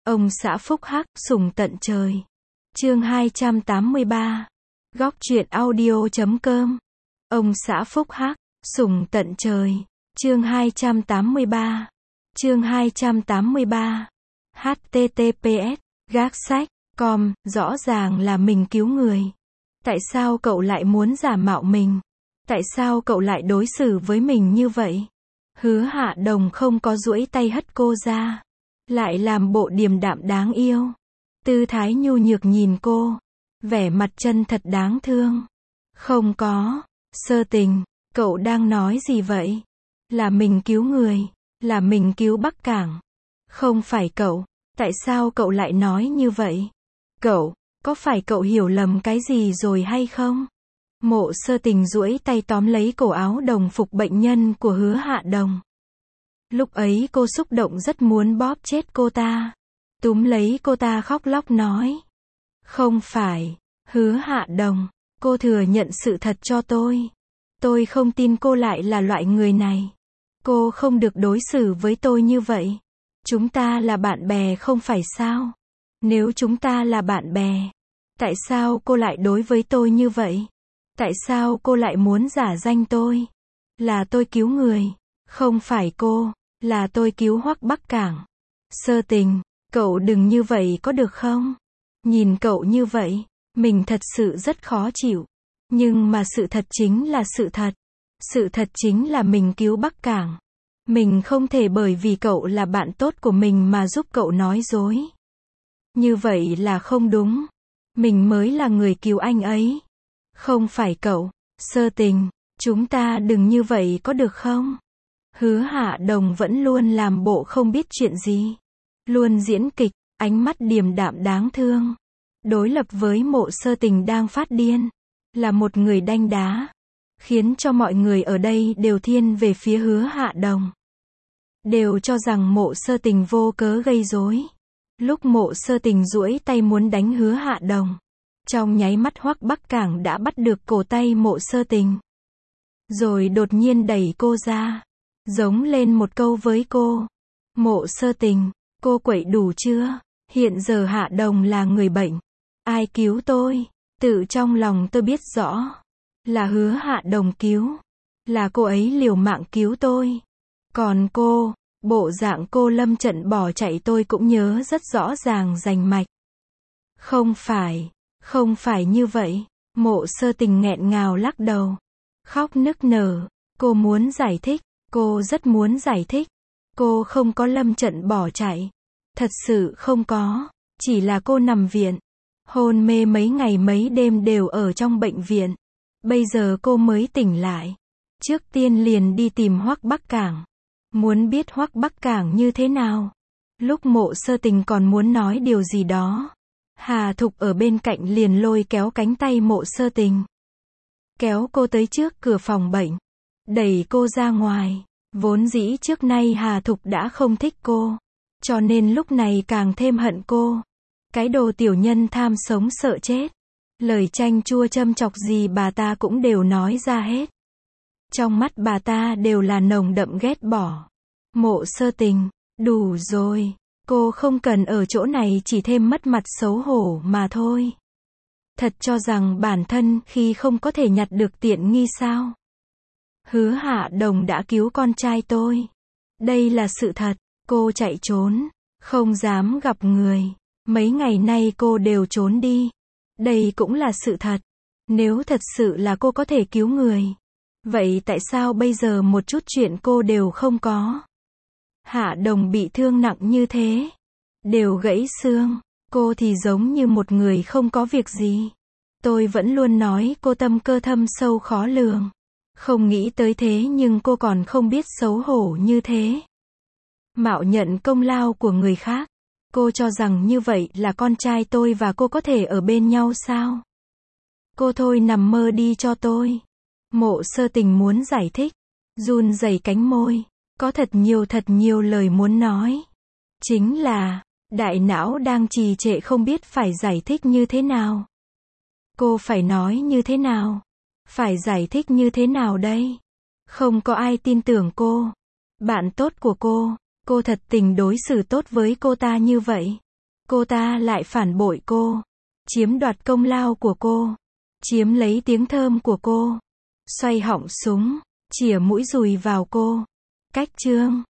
Ông xã phúc hắc, sủng tận trời. Chương 283. Góc truyện audio.com. Ông xã phúc hắc, sủng tận trời. Chương 283. Chương 283. https gác sách com. Rõ ràng là mình cứu người. Tại sao cậu lại muốn giả mạo mình? Tại sao cậu lại đối xử với mình như vậy? Hứa Hạ Đồng không có duỗi tay hất cô ra, lại làm bộ điềm đạm đáng yêu, tư thái nhu nhược nhìn cô, vẻ mặt chân thật đáng thương. Không có, Sơ Tình, cậu đang nói gì vậy? Là mình cứu người, là mình cứu Bắc Cảng. Không phải cậu, tại sao cậu lại nói như vậy? Cậu, có phải cậu hiểu lầm cái gì rồi hay không? Mộ Sơ Tình duỗi tay tóm lấy cổ áo đồng phục bệnh nhân của Hứa Hạ Đồng. Lúc ấy cô xúc động rất muốn bóp chết cô ta. Túm lấy cô ta khóc lóc nói. Không phải, Hứa Hạ Đồng, cô thừa nhận sự thật cho tôi. Tôi không tin cô lại là loại người này. Cô không được đối xử với tôi như vậy. Chúng ta là bạn bè không phải sao? Nếu chúng ta là bạn bè, tại sao cô lại đối với tôi như vậy? Tại sao cô lại muốn giả danh tôi? Là tôi cứu người, không phải cô, là tôi cứu Hoắc Bắc Cảng. Sơ Tình, cậu đừng như vậy có được không? Nhìn cậu như vậy, mình thật sự rất khó chịu. Nhưng mà sự thật chính là sự thật. Sự thật chính là mình cứu Bắc Cảng. Mình không thể bởi vì cậu là bạn tốt của mình mà giúp cậu nói dối. Như vậy là không đúng. Mình mới là người cứu anh ấy. Không phải cậu. Sơ Tình, chúng ta đừng như vậy có được không? Hứa Hạ Đồng vẫn luôn làm bộ không biết chuyện gì. Luôn diễn kịch, ánh mắt điềm đạm đáng thương. Đối lập với Mộ Sơ Tình đang phát điên. Là một người đanh đá. Khiến cho mọi người ở đây đều thiên về phía Hứa Hạ Đồng. Đều cho rằng Mộ Sơ Tình vô cớ gây rối. Lúc Mộ Sơ Tình duỗi tay muốn đánh Hứa Hạ Đồng, trong nháy mắt Hoắc Bắc Cảng đã bắt được cổ tay Mộ Sơ Tình. Rồi đột nhiên đẩy cô ra. Giống lên một câu với cô. Mộ Sơ Tình, cô quậy đủ chưa? Hiện giờ Hạ Đồng là người bệnh. Ai cứu tôi? Tự trong lòng tôi biết rõ. Là Hứa Hạ Đồng cứu. Là cô ấy liều mạng cứu tôi. Còn cô, bộ dạng cô lâm trận bỏ chạy tôi cũng nhớ rất rõ ràng rành mạch. Không phải như vậy. Mộ Sơ Tình nghẹn ngào lắc đầu. Khóc nức nở. Cô muốn giải thích. Cô rất muốn giải thích. Cô không có lâm trận bỏ chạy. Thật sự không có. Chỉ là cô nằm viện. Hôn mê mấy ngày mấy đêm đều ở trong bệnh viện. Bây giờ cô mới tỉnh lại. Trước tiên liền đi tìm Hoắc Bắc Cảng. Muốn biết Hoắc Bắc Cảng như thế nào. Lúc Mộ Sơ Tình còn muốn nói điều gì đó, Hà Thục ở bên cạnh liền lôi kéo cánh tay Mộ Sơ Tình. Kéo cô tới trước cửa phòng bệnh. Đẩy cô ra ngoài. Vốn dĩ trước nay Hà Thục đã không thích cô. Cho nên lúc này càng thêm hận cô. Cái đồ tiểu nhân tham sống sợ chết. Lời chanh chua châm chọc gì bà ta cũng đều nói ra hết. Trong mắt bà ta đều là nồng đậm ghét bỏ. Mộ Sơ Tình, đủ rồi. Cô không cần ở chỗ này chỉ thêm mất mặt xấu hổ mà thôi. Thật cho rằng bản thân khi không có thể nhặt được tiện nghi sao? Hứa Hạ Đồng đã cứu con trai tôi. Đây là sự thật. Cô chạy trốn, không dám gặp người. Mấy ngày nay cô đều trốn đi. Đây cũng là sự thật. Nếu thật sự là cô có thể cứu người, vậy tại sao bây giờ một chút chuyện cô đều không có? Hạ Đồng bị thương nặng như thế, đều gãy xương. Cô thì giống như một người không có việc gì. Tôi vẫn luôn nói cô tâm cơ thâm sâu khó lường. Không nghĩ tới thế nhưng cô còn không biết xấu hổ như thế. Mạo nhận công lao của người khác. Cô cho rằng như vậy là con trai tôi và cô có thể ở bên nhau sao? Cô thôi nằm mơ đi cho tôi. Mộ Sơ Tình muốn giải thích. Run rẩy cánh môi. Có thật nhiều lời muốn nói. Chính là, đại não đang trì trệ không biết phải giải thích như thế nào. Cô phải nói như thế nào? Phải giải thích như thế nào đây? Không có ai tin tưởng cô. Bạn tốt của cô thật tình đối xử tốt với cô ta như vậy. Cô ta lại phản bội cô. Chiếm đoạt công lao của cô. Chiếm lấy tiếng thơm của cô. Xoay họng súng. Chĩa mũi dùi vào cô. Cách chương